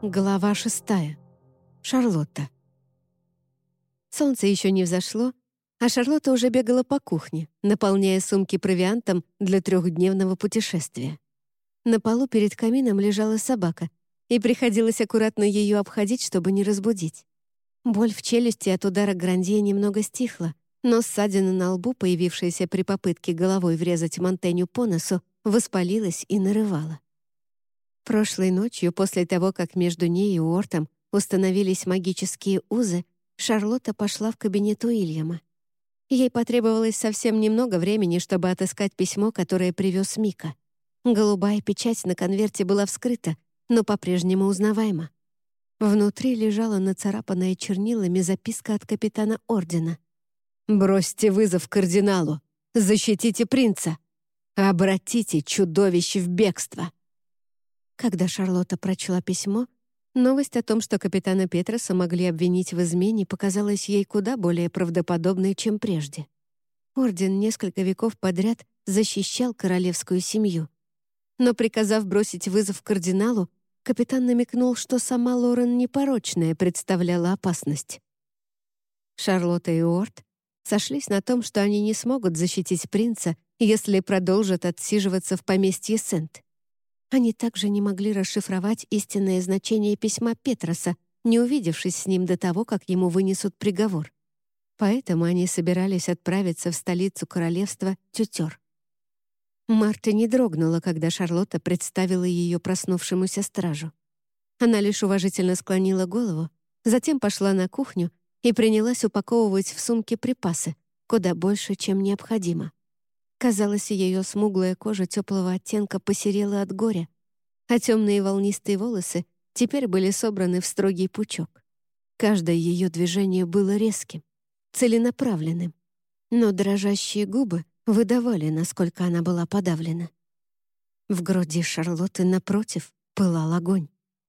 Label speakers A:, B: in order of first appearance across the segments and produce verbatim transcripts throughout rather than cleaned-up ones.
A: Глава шестая. Шарлотта. Солнце еще не взошло, а Шарлотта уже бегала по кухне, наполняя сумки провиантом для трехдневного путешествия. На полу перед камином лежала собака, и приходилось аккуратно ее обходить, чтобы не разбудить. Боль в челюсти от удара Грандье немного стихла, но ссадина на лбу, появившаяся при попытке головой врезать Монтеню по носу, воспалилась и нарывала. Прошлой ночью, после того, как между ней и Уортом установились магические узы, Шарлотта пошла в кабинет Уильяма. Ей потребовалось совсем немного времени, чтобы отыскать письмо, которое привез Мика. Голубая печать на конверте была вскрыта, но по-прежнему узнаваема. Внутри лежала нацарапанная чернилами записка от капитана Ордена. «Бросьте вызов кардиналу! Защитите принца! Обратите чудовище в бегство!» Когда Шарлотта прочла письмо, новость о том, что капитана Петроса могли обвинить в измене, показалась ей куда более правдоподобной, чем прежде. Орден несколько веков подряд защищал королевскую семью. Но, приказав бросить вызов кардиналу, капитан намекнул, что сама Лорен непорочная представляла опасность. Шарлотта и Уорт сошлись на том, что они не смогут защитить принца, если продолжат отсиживаться в поместье Сент. Они также не могли расшифровать истинное значение письма Петроса, не увидевшись с ним до того, как ему вынесут приговор. Поэтому они собирались отправиться в столицу королевства Тютер. Марта не дрогнула, когда Шарлотта представила ее проснувшемуся стражу. Она лишь уважительно склонила голову, затем пошла на кухню и принялась упаковывать в сумки припасы, куда больше, чем необходимо. Казалось, ее смуглая кожа теплого оттенка посерела от горя, а темные волнистые волосы теперь были собраны в строгий пучок. Каждое ее движение было резким, целенаправленным, но дрожащие губы выдавали, насколько она была подавлена. В груди Шарлотты, напротив, пылал огонь.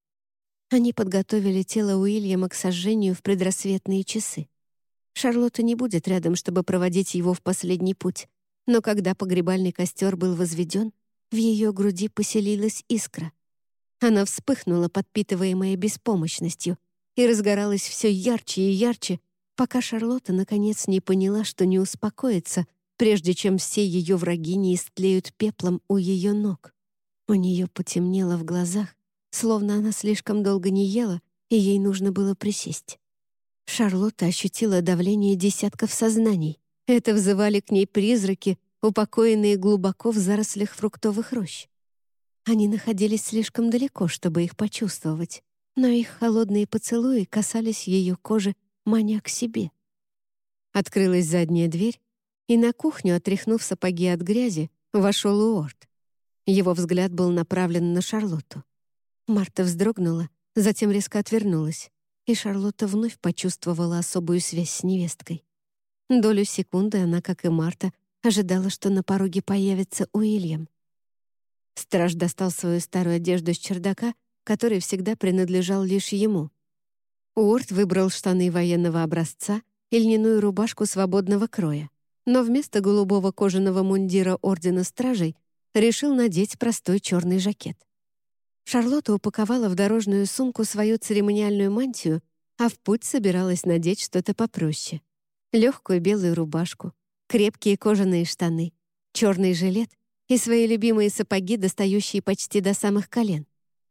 A: Они подготовили тело Уильяма к сожжению в предрассветные часы. Шарлотта не будет рядом, чтобы проводить его в последний путь, но когда погребальный костер был возведен, в ее груди поселилась искра. Она вспыхнула, подпитываемая беспомощностью, и разгоралась все ярче и ярче, пока Шарлотта наконец не поняла, что не успокоится, прежде чем все ее враги не истлеют пеплом у ее ног. У нее потемнело в глазах, словно она слишком долго не ела, и ей нужно было присесть. Шарлотта ощутила давление десятков сознаний. Это взывали к ней призраки, упокоенные глубоко в зарослях фруктовых рощ. Они находились слишком далеко, чтобы их почувствовать, но их холодные поцелуи касались ее кожи, маня к себе. Открылась задняя дверь, и на кухню, отряхнув сапоги от грязи, вошел Уорт. Его взгляд был направлен на Шарлотту. Марта вздрогнула, затем резко отвернулась, и Шарлотта вновь почувствовала особую связь с невесткой. Долю секунды она, как и Марта, ожидала, что на пороге появится Уильям. Страж достал свою старую одежду с чердака, который всегда принадлежал лишь ему. Уорт выбрал штаны военного образца и льняную рубашку свободного кроя, но вместо голубого кожаного мундира Ордена Стражей решил надеть простой черный жакет. Шарлотта упаковала в дорожную сумку свою церемониальную мантию, а в путь собиралась надеть что-то попроще. Легкую белую рубашку, крепкие кожаные штаны, черный жилет и свои любимые сапоги, достающие почти до самых колен.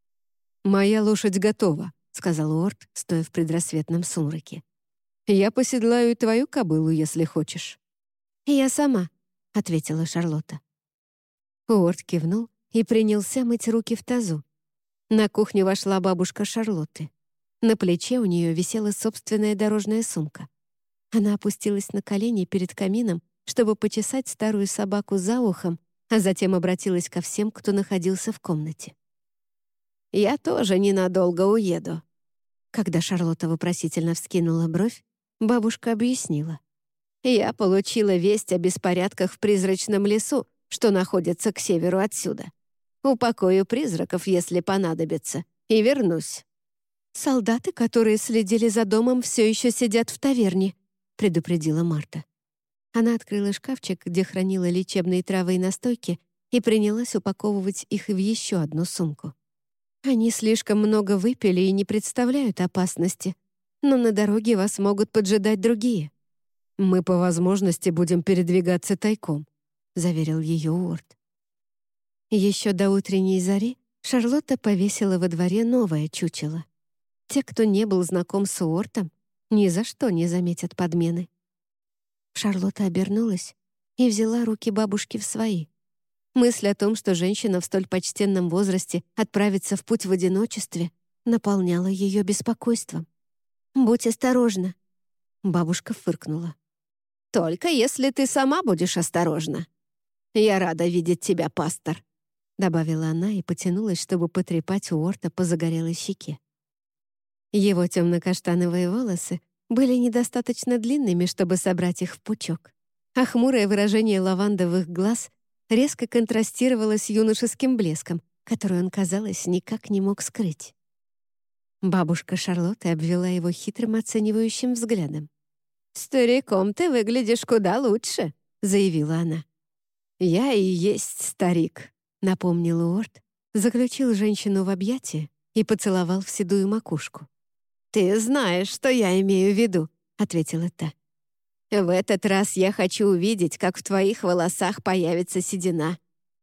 A: «Моя лошадь готова», — сказал Уорт, стоя в предрассветном сумраке. «Я поседлаю и твою кобылу, если хочешь». «Я сама», — ответила Шарлотта. Уорт кивнул и принялся мыть руки в тазу. На кухню вошла бабушка Шарлотты. На плече у нее висела собственная дорожная сумка. Она опустилась на колени перед камином, чтобы почесать старую собаку за ухом, а затем обратилась ко всем, кто находился в комнате. «Я тоже ненадолго уеду». Когда Шарлотта вопросительно вскинула бровь, бабушка объяснила. «Я получила весть о беспорядках в призрачном лесу, что находится к северу отсюда. Упокою призраков, если понадобится, и вернусь». «Солдаты, которые следили за домом, все еще сидят в таверне», — предупредила Марта. Она открыла шкафчик, где хранила лечебные травы и настойки, и принялась упаковывать их в еще одну сумку. Они слишком много выпили и не представляют опасности, но на дороге вас могут поджидать другие. Мы по возможности будем передвигаться тайком», — заверил ее Уорд. Еще до утренней зари Шарлотта повесила во дворе новое чучело. Те, кто не был знаком с Уортом, ни за что не заметят подмены. Шарлотта обернулась и взяла руки бабушки в свои. Мысль о том, что женщина в столь почтенном возрасте отправится в путь в одиночестве, наполняла ее беспокойством. «Будь осторожна», — бабушка фыркнула. «Только если ты сама будешь осторожна. Я рада видеть тебя, пастор», — добавила она и потянулась, чтобы потрепать Уорта по загорелой щеке. Его темно-каштановые волосы были недостаточно длинными, чтобы собрать их в пучок, а хмурое выражение лавандовых глаз резко контрастировало с юношеским блеском, который он, казалось, никак не мог скрыть. Бабушка Шарлотты обвела его хитрым оценивающим взглядом. «Стариком ты выглядишь куда лучше», — заявила она. «Я и есть старик», — напомнил Уорд, заключил женщину в объятия и поцеловал в седую макушку. «Ты знаешь, что я имею в виду», — ответила та. «В этот раз я хочу увидеть, как в твоих волосах появится седина».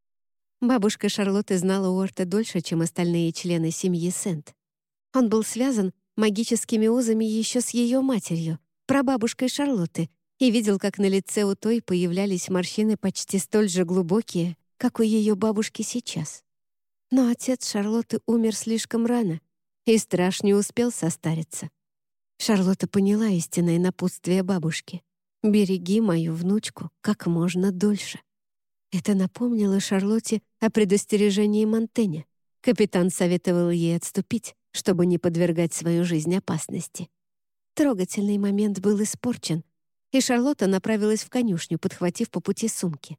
A: Бабушка Шарлотты знала Уорта дольше, чем остальные члены семьи Сент. Он был связан магическими узами еще с ее матерью, прабабушкой Шарлотты, и видел, как на лице у той появлялись морщины почти столь же глубокие, как у ее бабушки сейчас. Но отец Шарлотты умер слишком рано, и страж не успел состариться. Шарлотта поняла истинное напутствие бабушки. «Береги мою внучку как можно дольше». Это напомнило Шарлотте о предостережении Монтэня. Капитан советовал ей отступить, чтобы не подвергать свою жизнь опасности. Трогательный момент был испорчен, и Шарлотта направилась в конюшню, подхватив по пути сумки.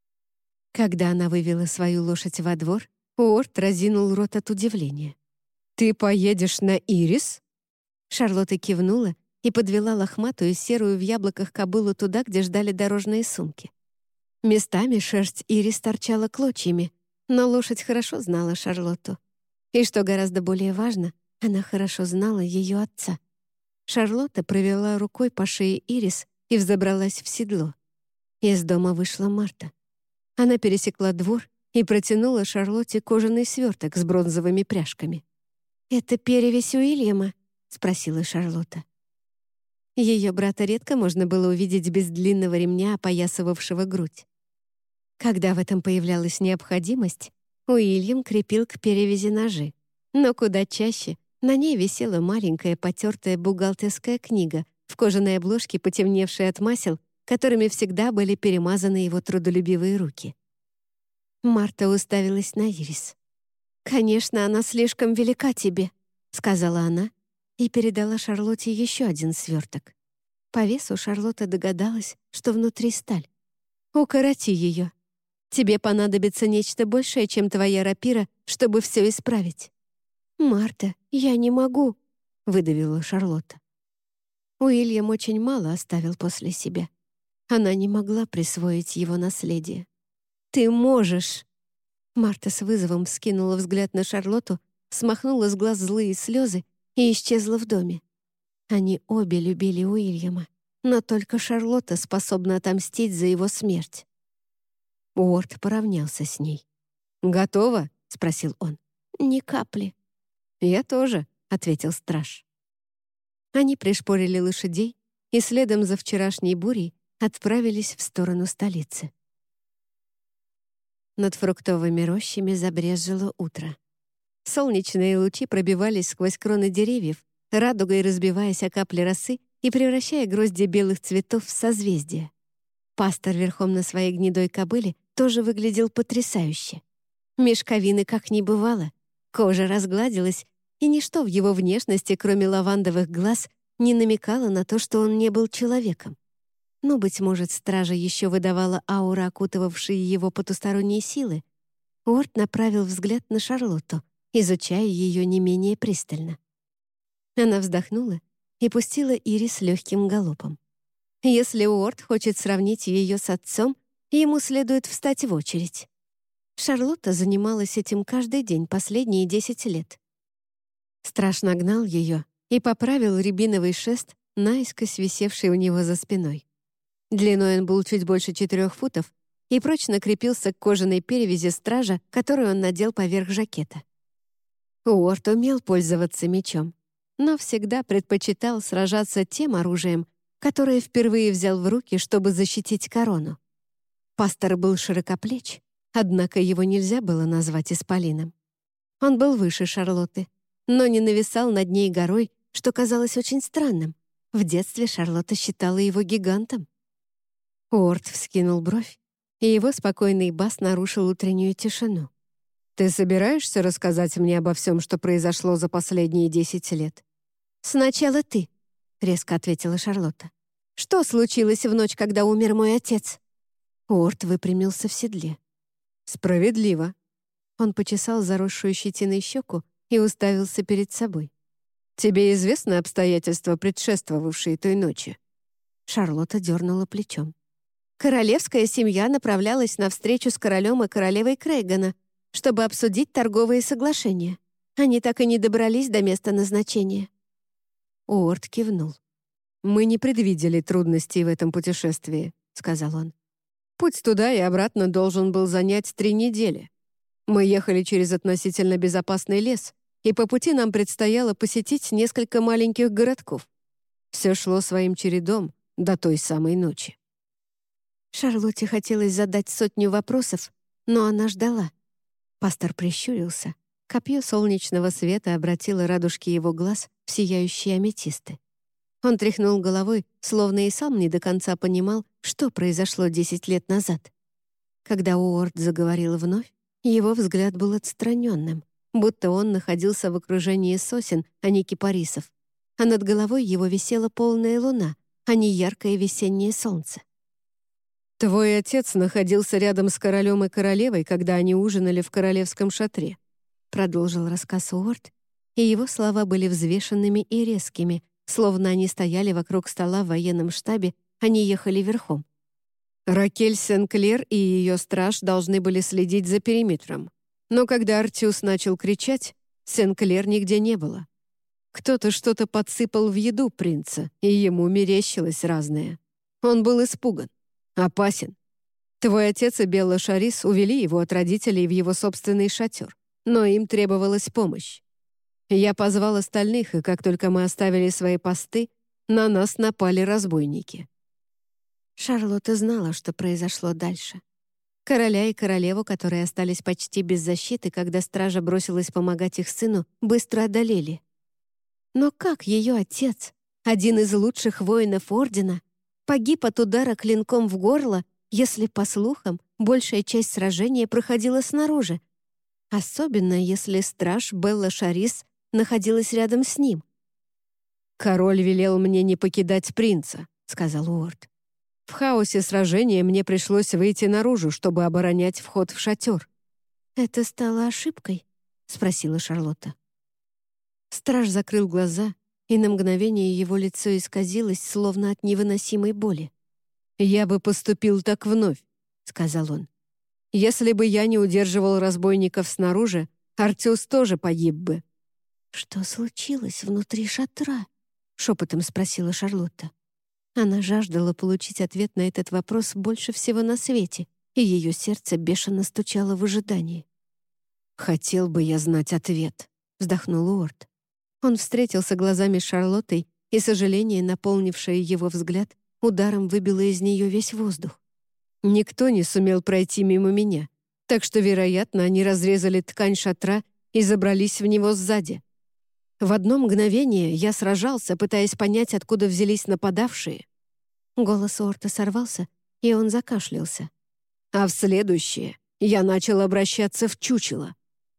A: Когда она вывела свою лошадь во двор, Уорд разинул рот от удивления. «Ты поедешь на Ирис?» Шарлотта кивнула и подвела лохматую серую в яблоках кобылу туда, где ждали дорожные сумки. Местами шерсть Ирис торчала клочьями, но лошадь хорошо знала Шарлотту. И, что гораздо более важно, она хорошо знала ее отца. Шарлотта провела рукой по шее Ирис и взобралась в седло. Из дома вышла Марта. Она пересекла двор и протянула Шарлотте кожаный сверток с бронзовыми пряжками. «Это перевесь Уильяма?» — спросила Шарлотта. Ее брата редко можно было увидеть без длинного ремня, опоясывавшего грудь. Когда в этом появлялась необходимость, Уильям крепил к перевязи ножи, но куда чаще на ней висела маленькая потертая бухгалтерская книга в кожаной обложке, потемневшей от масел, которыми всегда были перемазаны его трудолюбивые руки. Марта уставилась на Ирис. «Конечно, она слишком велика тебе», — сказала она и передала Шарлотте еще один сверток. По весу Шарлотта догадалась, что внутри сталь. «Укороти ее. Тебе понадобится нечто большее, чем твоя рапира, чтобы все исправить». «Марта, я не могу», — выдавила Шарлотта. Уильям очень мало оставил после себя. Она не могла присвоить его наследие. «Ты можешь!» Марта с вызовом вскинула взгляд на Шарлотту, смахнула с глаз злые слезы и исчезла в доме. Они обе любили Уильяма, но только Шарлотта способна отомстить за его смерть. Уорд поравнялся с ней. «Готова?» — спросил он. «Ни капли». «Я тоже», — ответил страж. Они пришпорили лошадей и следом за вчерашней бурей отправились в сторону столицы. Над фруктовыми рощами забрежило утро. Солнечные лучи пробивались сквозь кроны деревьев, радугой разбиваясь о капли росы и превращая грозди белых цветов в созвездия. Пастор верхом на своей гнедой кобыле тоже выглядел потрясающе. Мешковины как не бывало, кожа разгладилась, и ничто в его внешности, кроме лавандовых глаз, не намекало на то, что он не был человеком. Но, быть может, стража еще выдавала аура, окутывавшие его потусторонние силы. Уорд направил взгляд на Шарлотту, изучая ее не менее пристально. Она вздохнула и пустила Ирис легким галопом. Если Уорд хочет сравнить ее с отцом, ему следует встать в очередь. Шарлотта занималась этим каждый день последние десять лет. Страж нагнал ее и поправил рябиновый шест, наискось висевший у него за спиной. Длиной он был чуть больше четырех футов и прочно крепился к кожаной перевязи стража, которую он надел поверх жакета. Уорд умел пользоваться мечом, но всегда предпочитал сражаться тем оружием, которое впервые взял в руки, чтобы защитить корону. Пастор был широкоплеч, однако его нельзя было назвать исполином. Он был выше Шарлотты, но не нависал над ней горой, что казалось очень странным. В детстве Шарлотта считала его гигантом. Уорд вскинул бровь, и его спокойный бас нарушил утреннюю тишину. «Ты собираешься рассказать мне обо всем, что произошло за последние десять лет?» «Сначала ты», — резко ответила Шарлотта. «Что случилось в ночь, когда умер мой отец?» Уорд выпрямился в седле. «Справедливо». Он почесал заросшую щетиной щеку и уставился перед собой. «Тебе известны обстоятельства, предшествовавшие той ночи?» Шарлотта дернула плечом. Королевская семья направлялась на встречу с королем и королевой Крейгана, чтобы обсудить торговые соглашения. Они так и не добрались до места назначения. Уорд кивнул. «Мы не предвидели трудностей в этом путешествии», — сказал он. «Путь туда и обратно должен был занять три недели. Мы ехали через относительно безопасный лес, и по пути нам предстояло посетить несколько маленьких городков. Все шло своим чередом до той самой ночи». Шарлотте хотелось задать сотню вопросов, но она ждала. Пастор прищурился. Копье солнечного света обратило радужки его глаз в сияющие аметисты. Он тряхнул головой, словно и сам не до конца понимал, что произошло десять лет назад. Когда Уорд заговорил вновь, его взгляд был отстраненным, будто он находился в окружении сосен, а не кипарисов, а над головой его висела полная луна, а не яркое весеннее солнце. «Твой отец находился рядом с королем и королевой, когда они ужинали в королевском шатре», продолжил рассказ Уорд, и его слова были взвешенными и резкими, словно они стояли вокруг стола в военном штабе, а не ехали верхом. Ракель Сен-Клер и ее страж должны были следить за периметром, но когда Артюс начал кричать, Сен-Клер нигде не было. Кто-то что-то подсыпал в еду принца, и ему мерещилось разное. Он был испуган. Опасен. Твой отец и Белла Шарис увели его от родителей в его собственный шатер, но им требовалась помощь. Я позвал остальных, и как только мы оставили свои посты, на нас напали разбойники. Шарлотта знала, что произошло дальше. Короля и королеву, которые остались почти без защиты, когда стража бросилась помогать их сыну, быстро одолели. Но как ее отец, один из лучших воинов Ордена, погиб от удара клинком в горло, если, по слухам, большая часть сражения проходила снаружи, особенно если страж Белла Шарис находилась рядом с ним. «Король велел мне не покидать принца», — сказал Уорд. «В хаосе сражения мне пришлось выйти наружу, чтобы оборонять вход в шатер». «Это стало ошибкой?» — спросила Шарлотта. Страж закрыл глаза, и на мгновение его лицо исказилось, словно от невыносимой боли. «Я бы поступил так вновь», — сказал он. «Если бы я не удерживал разбойников снаружи, Артюс тоже погиб бы». «Что случилось внутри шатра?» — шепотом спросила Шарлотта. Она жаждала получить ответ на этот вопрос больше всего на свете, и ее сердце бешено стучало в ожидании. «Хотел бы я знать ответ», — вздохнул Уорд. Он встретился глазами с Шарлоттой, и сожаление, наполнившее его взгляд, ударом выбило из нее весь воздух. «Никто не сумел пройти мимо меня, так что, вероятно, они разрезали ткань шатра и забрались в него сзади. В одно мгновение я сражался, пытаясь понять, откуда взялись нападавшие». Голос Уорда сорвался, и он закашлялся. «А в следующее я начал обращаться в чучело».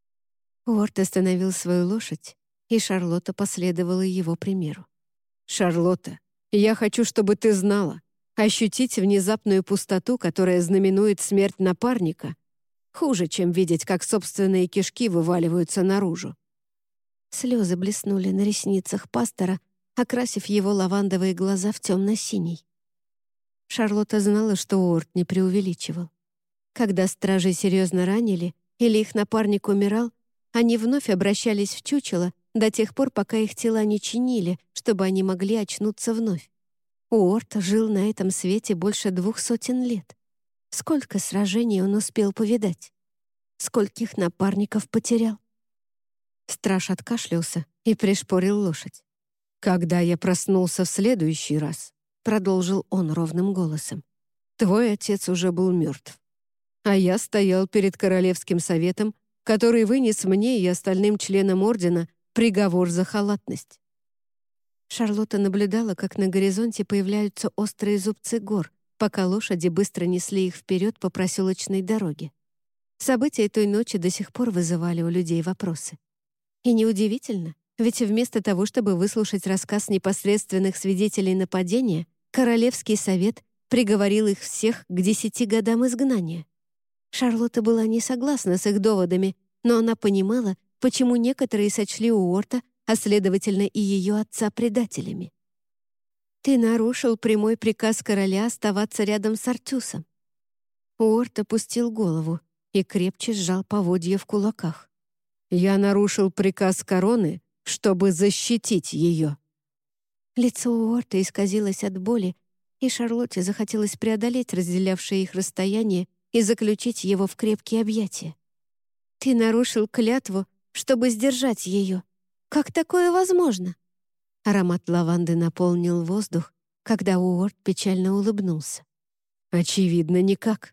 A: Уорд остановил свою лошадь, и Шарлотта последовала его примеру. «Шарлотта, я хочу, чтобы ты знала, ощутить внезапную пустоту, которая знаменует смерть напарника, хуже, чем видеть, как собственные кишки вываливаются наружу». Слезы блеснули на ресницах пастора, окрасив его лавандовые глаза в темно-синий. Шарлотта знала, что Уорд не преувеличивал. Когда стражей серьезно ранили или их напарник умирал, они вновь обращались в чучело до тех пор, пока их тела не чинили, чтобы они могли очнуться вновь. Уорт жил на этом свете больше двух сотен лет. Сколько сражений он успел повидать? Скольких напарников потерял? Страж откашлялся и пришпорил лошадь. «Когда я проснулся в следующий раз», — продолжил он ровным голосом, «твой отец уже был мертв. А я стоял перед Королевским советом, который вынес мне и остальным членам Ордена приговор за халатность». Шарлотта наблюдала, как на горизонте появляются острые зубцы гор, пока лошади быстро несли их вперед по проселочной дороге. События той ночи до сих пор вызывали у людей вопросы. И неудивительно, ведь вместо того, чтобы выслушать рассказ непосредственных свидетелей нападения, Королевский совет приговорил их всех к десяти годам изгнания. Шарлотта была не согласна с их доводами, но она понимала, почему некоторые сочли Уорта, а следовательно и ее отца, предателями. «Ты нарушил прямой приказ короля оставаться рядом с Артюсом». Уорт опустил голову и крепче сжал поводья в кулаках. «Я нарушил приказ короны, чтобы защитить ее». Лицо Уорта исказилось от боли, и Шарлотте захотелось преодолеть разделявшее их расстояние и заключить его в крепкие объятия. «Ты нарушил клятву, чтобы сдержать ее. Как такое возможно?» Аромат лаванды наполнил воздух, когда Уорт печально улыбнулся. «Очевидно, никак».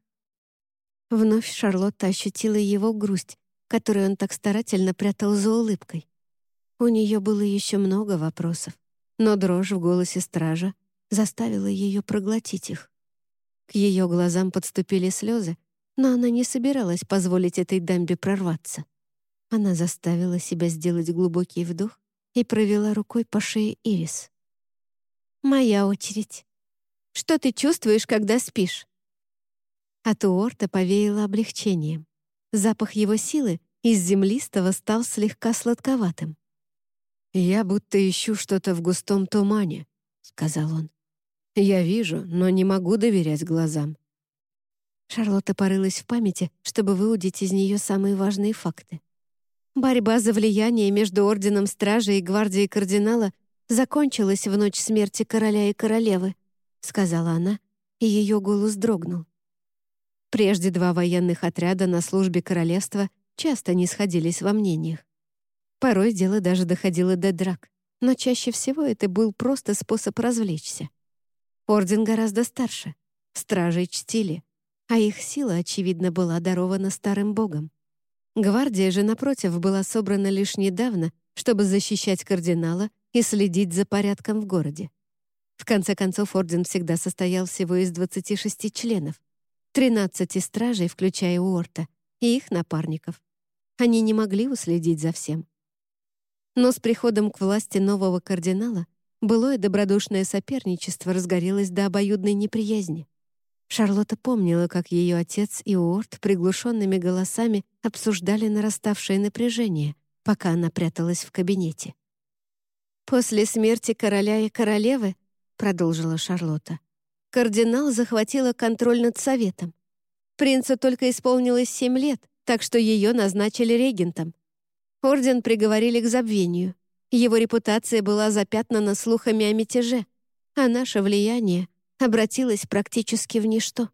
A: Вновь Шарлотта ощутила его грусть, которую он так старательно прятал за улыбкой. У нее было еще много вопросов, но дрожь в голосе стража заставила ее проглотить их. К ее глазам подступили слезы, но она не собиралась позволить этой дамбе прорваться. Она заставила себя сделать глубокий вдох и провела рукой по шее Ирис. «Моя очередь. Что ты чувствуешь, когда спишь?» От Уорта повеяло облегчением. Запах его силы из землистого стал слегка сладковатым. «Я будто ищу что-то в густом тумане», — сказал он. «Я вижу, но не могу доверять глазам». Шарлотта порылась в памяти, чтобы выудить из нее самые важные факты. Борьба за влияние между Орденом Стражи и Гвардией Кардинала закончилась в ночь смерти короля и королевы, сказала она, и ее голос дрогнул. Прежде два военных отряда на службе королевства часто не сходились во мнениях. Порой дело даже доходило до драк, но чаще всего это был просто способ развлечься. Орден гораздо старше, стражей чтили, а их сила, очевидно, была дарована старым богом. Гвардия же, напротив, была собрана лишь недавно, чтобы защищать кардинала и следить за порядком в городе. В конце концов, орден всегда состоял всего из двадцати шести членов, тринадцати стражей, включая Уорта, и их напарников. Они не могли уследить за всем. Но с приходом к власти нового кардинала былое добродушное соперничество разгорелось до обоюдной неприязни. Шарлотта помнила, как ее отец и Уорт приглушенными голосами обсуждали нараставшее напряжение, пока она пряталась в кабинете. «После смерти короля и королевы, — продолжила Шарлотта, — кардинал захватила контроль над советом. Принцу только исполнилось семь лет, так что ее назначили регентом. Орден приговорили к забвению. Его репутация была запятнана слухами о мятеже, а наше влияние обратилось практически в ничто».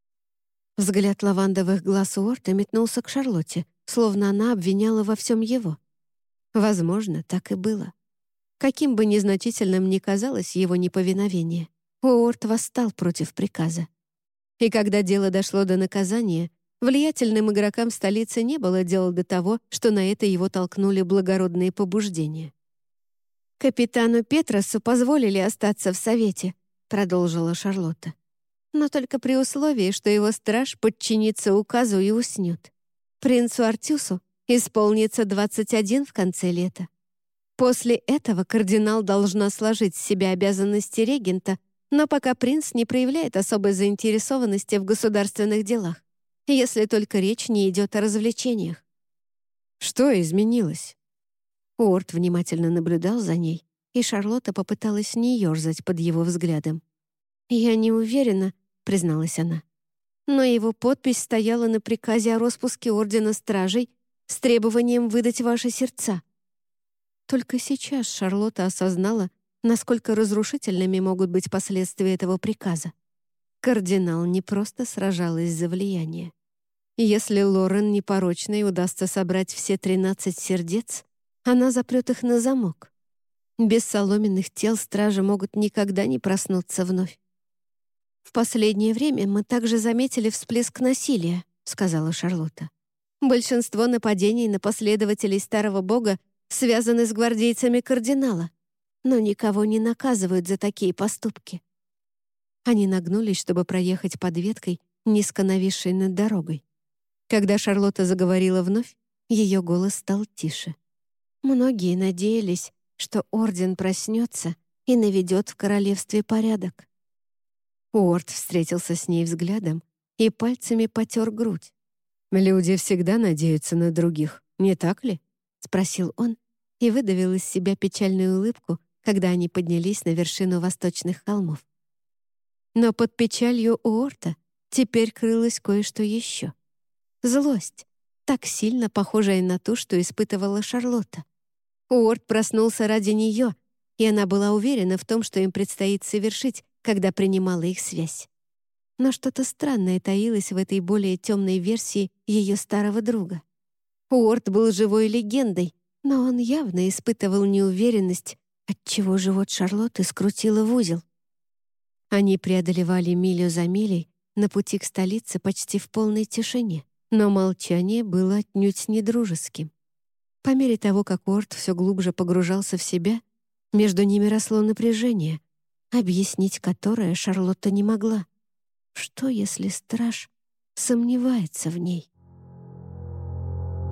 A: Взгляд лавандовых глаз Уорта метнулся к Шарлотте, словно она обвиняла во всем его. Возможно, так и было. Каким бы незначительным ни казалось его неповиновение, Уорт восстал против приказа. И когда дело дошло до наказания, влиятельным игрокам столицы не было дела до того, что на это его толкнули благородные побуждения. «Капитану Петросу позволили остаться в Совете», — продолжила Шарлотта. «Но только при условии, что его страж подчинится указу и уснет. Принцу Артюсу исполнится двадцать один в конце лета. После этого кардинал должна сложить с себя обязанности регента, но пока принц не проявляет особой заинтересованности в государственных делах, если только речь не идет о развлечениях». «Что изменилось?» Уорт внимательно наблюдал за ней, и Шарлотта попыталась не ерзать под его взглядом. «Я не уверена», — призналась она. но его подпись стояла на приказе о распуске Ордена Стражей с требованием выдать ваши сердца. Только сейчас Шарлотта осознала, насколько разрушительными могут быть последствия этого приказа. Кардинал не просто сражалась за влияние. Если Лорен непорочной удастся собрать все тринадцать сердец, она запрет их на замок. Без соломенных тел стражи могут никогда не проснуться вновь. «В последнее время мы также заметили всплеск насилия», — сказала Шарлотта. «Большинство нападений на последователей Старого Бога связаны с гвардейцами кардинала, но никого не наказывают за такие поступки». Они нагнулись, чтобы проехать под веткой, низко нависшей над дорогой. Когда Шарлотта заговорила вновь, ее голос стал тише. Многие надеялись, что Орден проснется и наведет в королевстве порядок. Уорд встретился с ней взглядом и пальцами потер грудь. «Люди всегда надеются на других, не так ли?» — спросил он и выдавил из себя печальную улыбку, когда они поднялись на вершину восточных холмов. Но под печалью Уорта теперь крылось кое-что еще. Злость, так сильно похожая на ту, что испытывала Шарлотта. Уорд проснулся ради нее, и она была уверена в том, что им предстоит совершить, когда принимала их связь. Но что-то странное таилось в этой более темной версии ее старого друга. Уорд был живой легендой, но он явно испытывал неуверенность, отчего живот Шарлотты скрутило в узел. Они преодолевали милю за милей на пути к столице почти в полной тишине. Но молчание было отнюдь не дружеским. По мере того, как Уорд все глубже погружался в себя, между ними росло напряжение, объяснить которое Шарлотта не могла. Что, если страж сомневается в ней?